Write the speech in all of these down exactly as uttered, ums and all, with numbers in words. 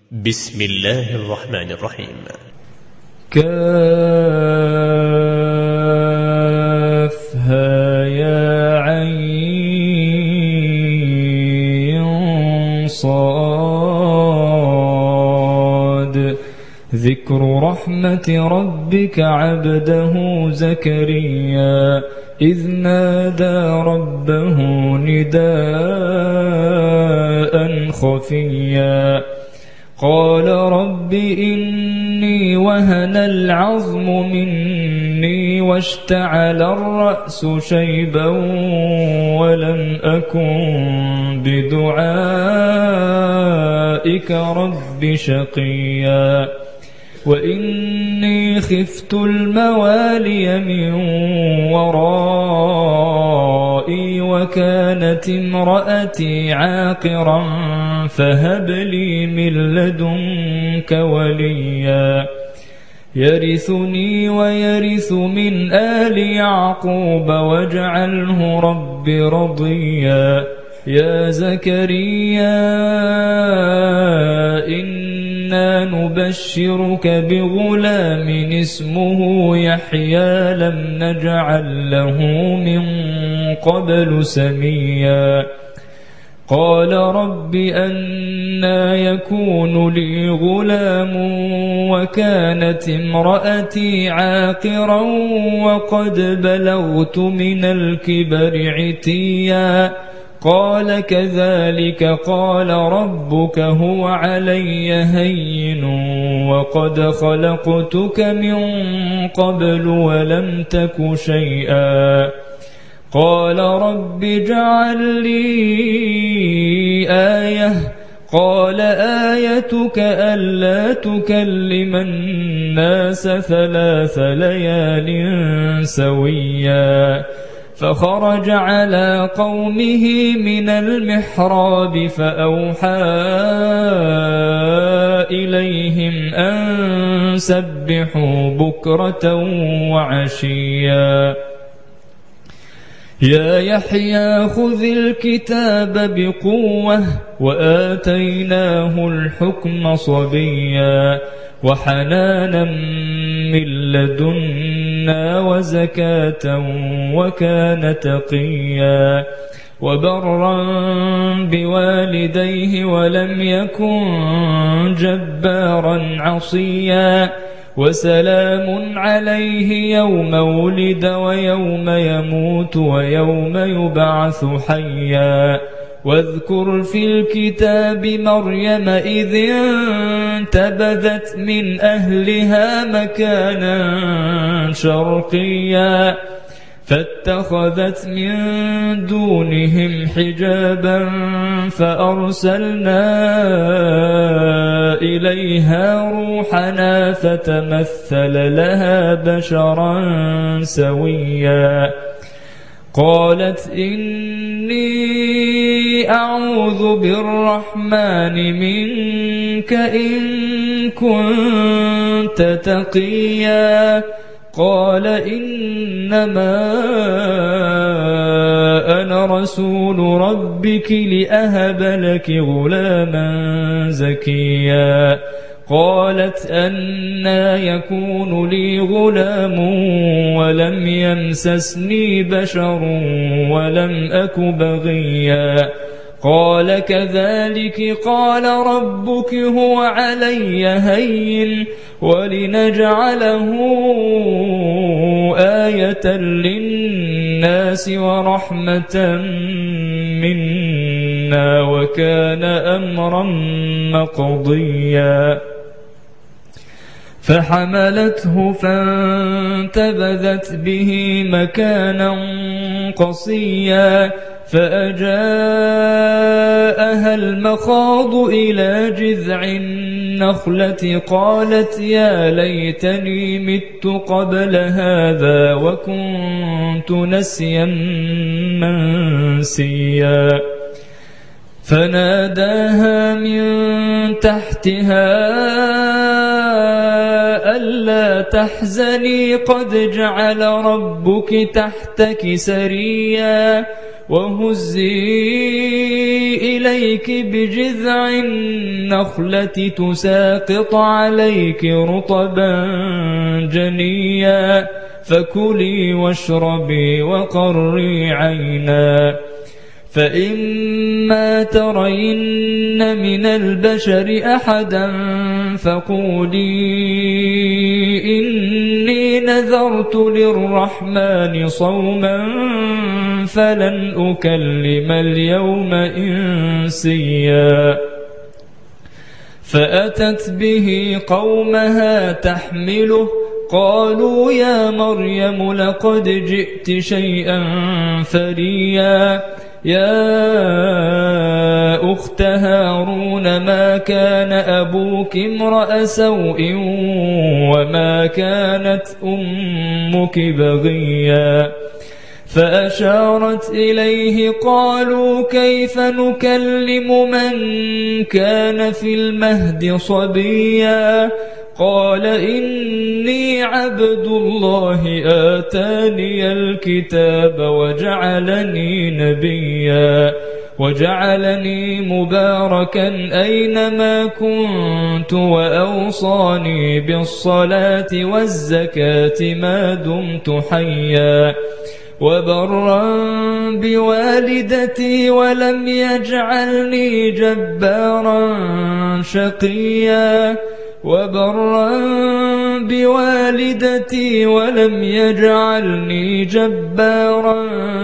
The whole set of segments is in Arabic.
بسم الله الرحمن الرحيم. كافها يا عين صاد ذكر رحمة ربك عبده زكريا إذ نادى ربه نداء خفيا قال رب إني وهن العظم مني واشتعل الرأس شيبا ولم أكن بدعائك رب شقيا وإني خفت الموالي من ورائي وكانت امرأتي عاقرا فهب لي من لدنك وليا يرثني ويرث من آل يعقوب واجعله رب رضيا يا زكريا إنا نبشرك بغلام اسمه يحيى لم نجعل له من قبل سميا قال رب أنى يكون لي غلام وكانت امرأتي عاقرا وقد بلغت من الكبر عتيا قال كذلك قال ربك هو علي هين وقد خلقتك من قبل ولم تك شيئا قال رب اجعل لي آية قال آيتك ألا تكلم الناس ثلاث ليال سويا فخرج على قومه من المحراب فأوحى إليهم أن سبحوا بكرة وعشيا يا يحيى خذ الكتاب بقوة وآتيناه الحكم صبيا وحنانا من لدنا وزكاة وكان تقيا وبرا بوالديه ولم يكن جبارا عصيا وسلام عليه يوم ولد ويوم يموت ويوم يبعث حيا واذكر في الكتاب مريم إذ انتبذت من أهلها مكانا شرقيا فاتخذت من دونهم حجابا فأرسلنا إليها روحنا فتمثل لها بشرا سويا قالت إني أعوذ بالرحمن منك إن كنت تقيا قال إنما أنا رسول ربك لأهب لك غلاما زكيا قالت أنى يكون لي غلام ولم يمسسني بشر ولم أك بغيا قال كذلك قال ربك هو علي هين ولنجعله آية للناس ورحمة منا وكان أمرا مقضيا فحملته فانتبذت به مكانا قصيا فأجاءها المخاض إلى جذع النخلة قالت يا ليتني مت قبل هذا وكنت نسيا منسيا فناداها من تحتها ألا تحزني قد جعل ربك تحتك سريا وهزي إليك بجذع النخلة تساقط عليك رطبا جنيا فكلي واشربي وقري عينا فإما ترين من البشر أحدا فقولي إني نذرت للرحمن صوما فلن أكلم اليوم إنسيا فأتت به قومها تحمله قالوا يا مريم لقد جئت شيئا فريا يا أخت هارون ما كان أبوك امرأ سوء وما كانت أمك بغيا فأشارت إليه قالوا كيف نكلم من كان في المهد صبيا قال إني عبد الله آتاني الكتاب وجعلني نبيا وجعلني مباركا أينما كنت وأوصاني بالصلاة والزكاة ما دمت حيا وبرا بوالدتي ولم يجعلني جبارا شقيا وبرا بوالدتي ولم يجعلني جبارا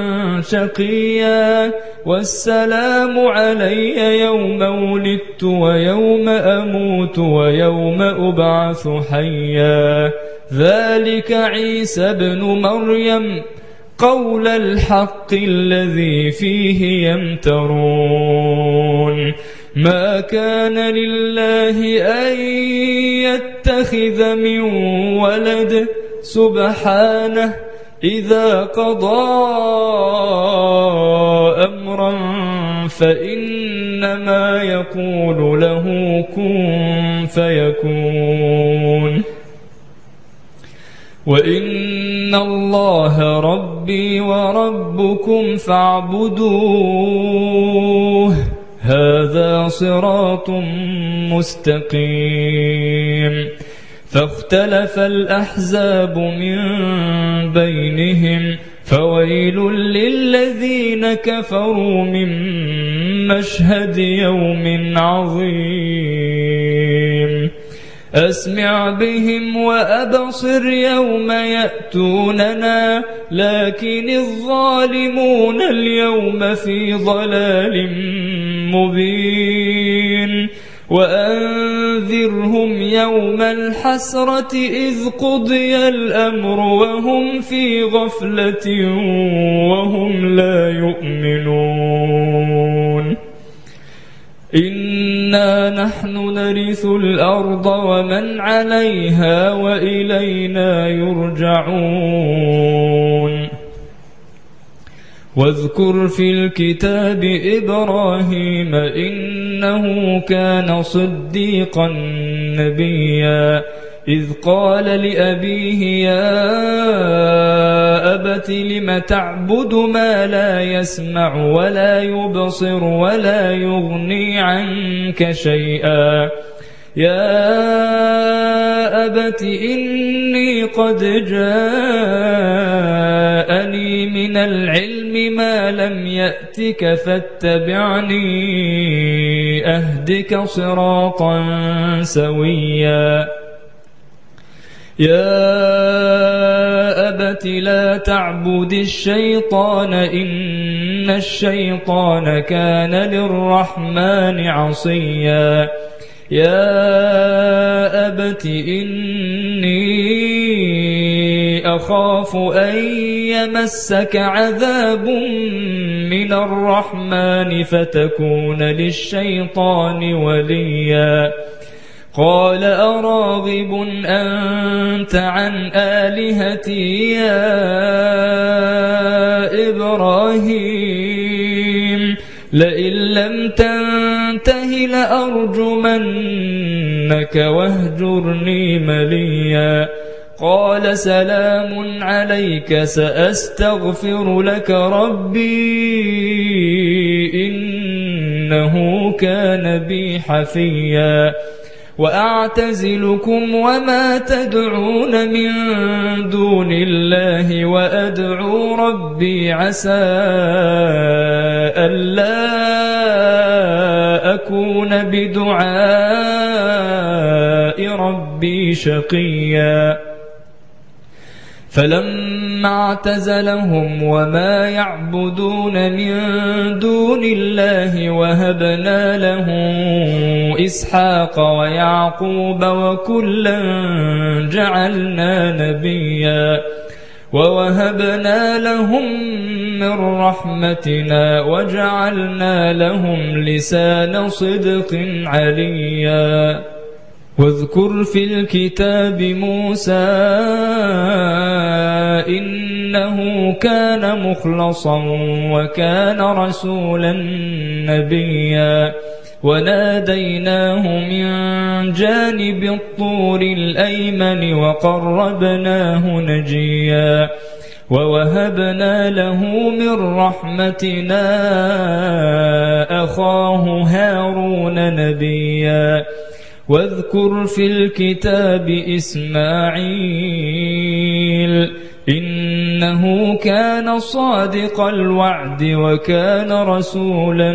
شقيا والسلام علي يوم ولدت ويوم أموت ويوم أبعث حيا ذلك عيسى ابن مريم قول الحق الذي فيه يمترون ما كان لله أن يتخذ من ولد سبحانه إذا قضى أمرا فإنما يقول له كن فيكون وإن الله ربي وربكم فاعبدوه هذا صراط مستقيم فاختلف الأحزاب من بينهم فويل للذين كفروا من مشهد يوم عظيم أسمع بهم وأبصر يوم يأتوننا لكن الظالمون اليوم في ضلال مبين وأنذرهم يوم الحسرة إذ قضي الأمر وهم في غفلة وهم لا يؤمنون إنا نحن نرث الأرض ومن عليها وإلينا يرجعون واذكر في الكتاب إبراهيم إنه كان صديقا نبيا إذ قال لأبيه يا أبت لم تعبد ما لا يسمع ولا يبصر ولا يغني عنك شيئا يا أبت إني قد جاءني من العلم ما لم يأتك فاتبعني أهدك صراطا سويا يا أبت لا تعبد الشيطان إن الشيطان كان للرحمن عصيا يا أبت إني أخاف أن يمسك عذاب من الرحمن فتكون للشيطان وليا قال أراغب أنت عن آلهتي يا إبراهيم لئن لم تنته لأرجمنك واهجرني مليا قال سلام عليك سأستغفر لك ربي إنه كان بي حفيا وأعتزلكم وما تدعون من دون الله وأدعو ربي عسى ألا أكون بدعاء ربي شقيا فلما اعتزلهم وما يعبدون من دون الله وهبنا له إسحاق ويعقوب وكلا جعلنا نبيا ووهبنا لهم من رحمتنا وجعلنا لهم لسان صدق عليا واذكر في الكتاب موسى إنه كان مخلصا وكان رسولا نبيا وناديناه من جانب الطور الأيمن وقربناه نجيا ووهبنا له من رحمتنا أخاه هارون نبيا واذكر في الكتاب إسماعيل إنه كان صادق الوعد وكان رسولا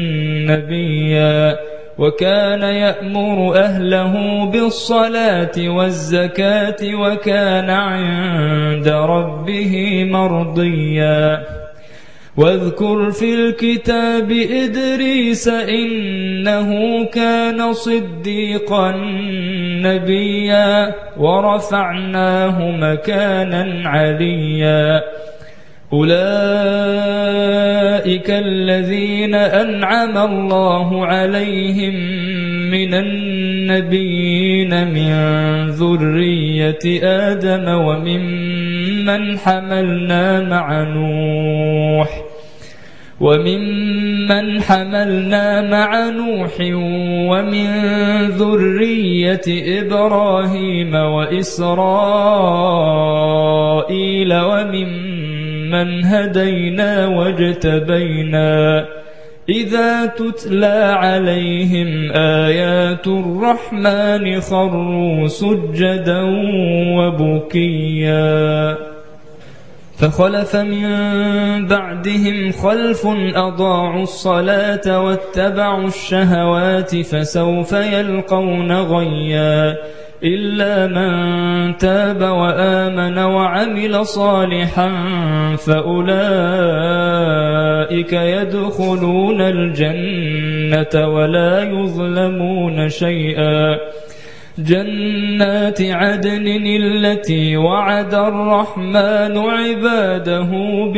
نبيا وكان يأمر أهله بالصلاة والزكاة وكان عند ربه مرضيا واذكر في الكتاب إدريس إنه كان صديقا نبيا ورفعناه مكانا عليا أولئك الذين أنعم الله عليهم من النبيين من ذرية آدم وممن حملنا مع نوح وممن حملنا مع نوح ومن ذرية إبراهيم وإسرائيل وممن هدينا واجتبينا إذا تتلى عليهم آيات الرحمن خروا سجدا وبكيا فخلف من بعدهم خلف أضاعوا الصلاة واتبعوا الشهوات فسوف يلقون غيا إلا من تاب وآمن وعمل صالحا فأولئك يدخلون الجنة ولا يظلمون شيئا جنات عدن التي وعد الرحمن عباده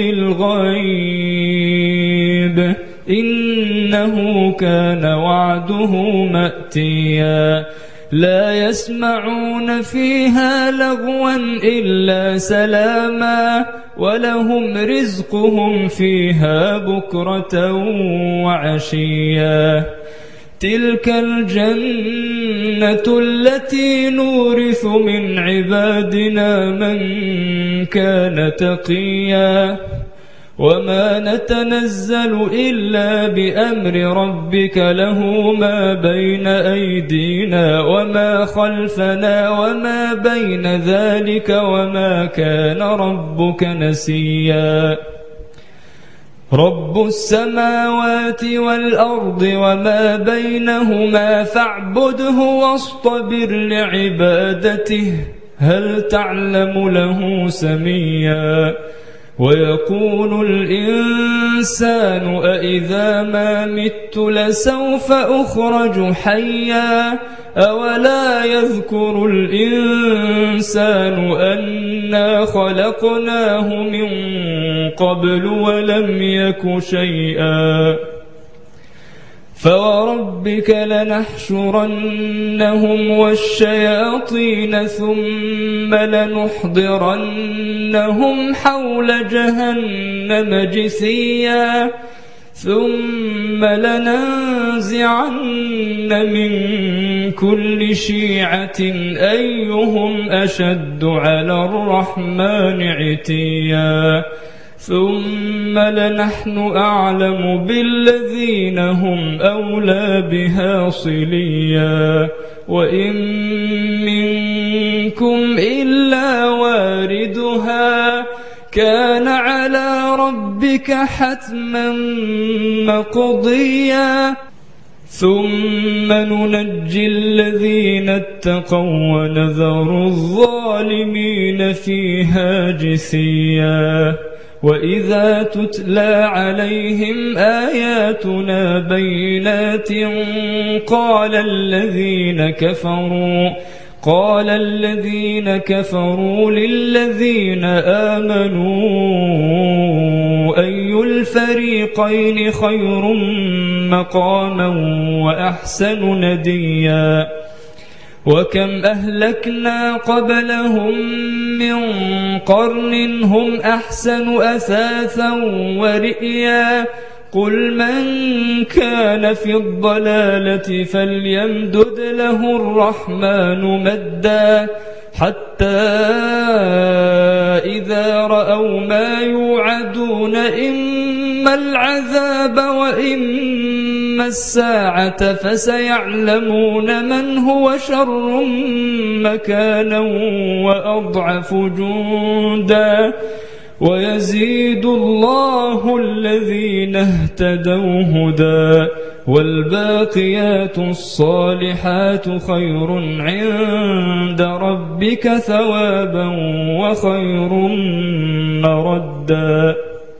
بالغيب إنه كان وعده مأتيا لا يسمعون فيها لغوا إلا سلاما ولهم رزقهم فيها بكرة وعشيا تلك الجنة التي نورث من عبادنا من كان تقيا وما نتنزل إلا بأمر ربك له ما بين أيدينا وما خلفنا وما بين ذلك وما كان ربك نسيا رب السماوات والأرض وما بينهما فاعبده واصطبر لعبادته هل تعلم له سميا ويقول الإنسان أإذا ما مت لسوف أخرج حيا أولا يذكر الإنسان أنا خلقناه من قبل ولم يك شيئا فوربك لنحشرنهم والشياطين ثم لنحضرنهم حول جهنم جثيا ثم لننزعن من كل شيعة أيهم أشد على الرحمن عتيا ثم لنحن أعلم بالذين هم أولى بها صليا وإن منكم إلا واردها كان على ربك حتما مقضيا ثم ننجي الذين اتقوا ونذر الظالمين فيها جثيا وإذا تتلى عليهم آياتنا بينات قال الذين كفروا قال الذين كفروا للذين آمنوا أي الفريقين خير مقاما وأحسن نديا وكم أهلكنا قبلهم من قرن هم أحسن أثاثا ورئيا قل من كان في الضلالة فليمدد له الرحمن مدا حتى إذا رأوا ما يوعدون إما العذاب وإما الساعة فسيعلمون من هو شر مكانا وأضعف جندا ويزيد الله الذين اهتدوا هدى والباقيات الصالحات خير عند ربك ثوابا وخير مردا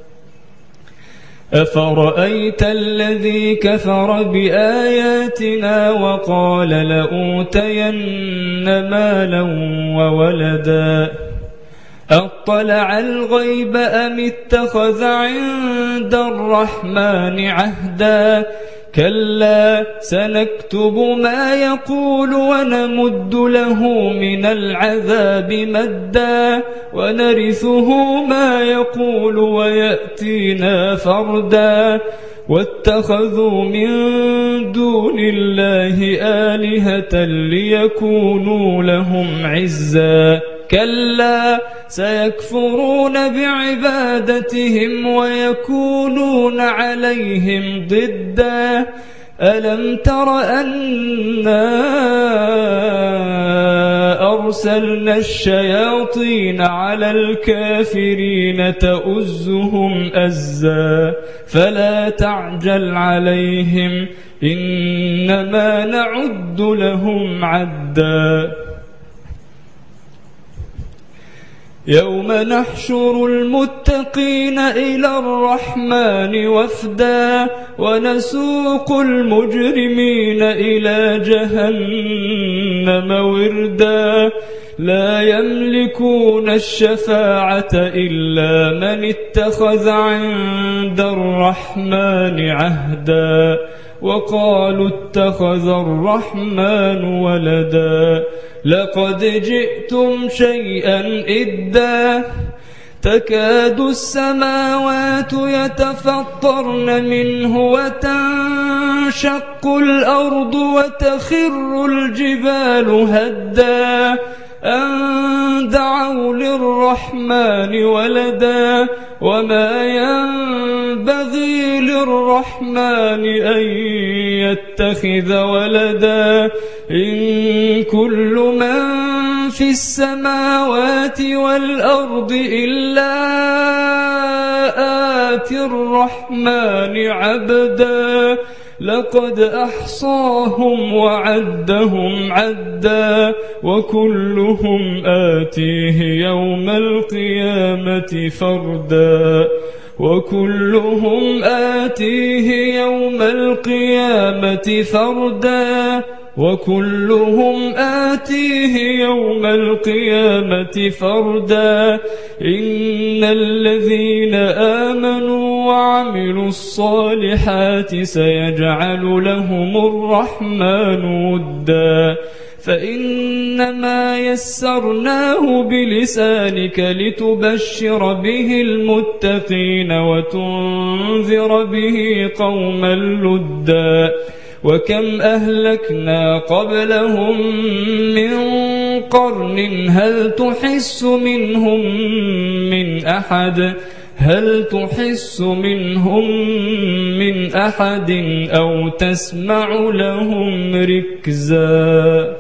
أفرأيت الذي كفر بآياتنا وقال لأوتين مالا وولدا أطلع الغيب أم اتخذ عند الرحمن عهدا كلا سنكتب ما يقول ونمد له من العذاب مدا ونرثه ما يقول ويأتينا فردا واتخذوا من دون الله آلهة ليكونوا لهم عزا كلا سيكفرون بعبادتهم ويكونون عليهم ضدا ألم تر أنا أرسلنا الشياطين على الكافرين تؤزهم أزا فلا تعجل عليهم إنما نعد لهم عدا يوم نحشر المتقين إلى الرحمن وفدا ونسوق المجرمين إلى جهنم وردا لا يملكون الشفاعة إلا من اتخذ عند الرحمن عهدا وقالوا اتخذ الرحمن ولدا لقد جئتم شيئا إدا تكاد السماوات يتفطرن منه وتنشق الأرض وتخر الجبال هدا أن دعوا للرحمن ولدا وما ينبغي للرحمن أن يتخذ ولدا إن كل من في السماوات والأرض إلا آتي الرحمن عبدا لقد أحصاهم وعدهم عدا وكلهم آتيه يوم القيامة فردا وكلهم آتيه يوم القيامة فردا وكلهم آتيه يوم القيامة فردا إن الذين آمنوا وعملوا الصالحات سيجعل لهم الرحمن ودا فإنما يسرناه بلسانك لتبشر به المتقين وتنذر به قوما لدا وكم أهلكنا قبلهم من قرن هل تحس منهم من أحد هل تحس منهم من أحد أو تسمع لهم ركزا.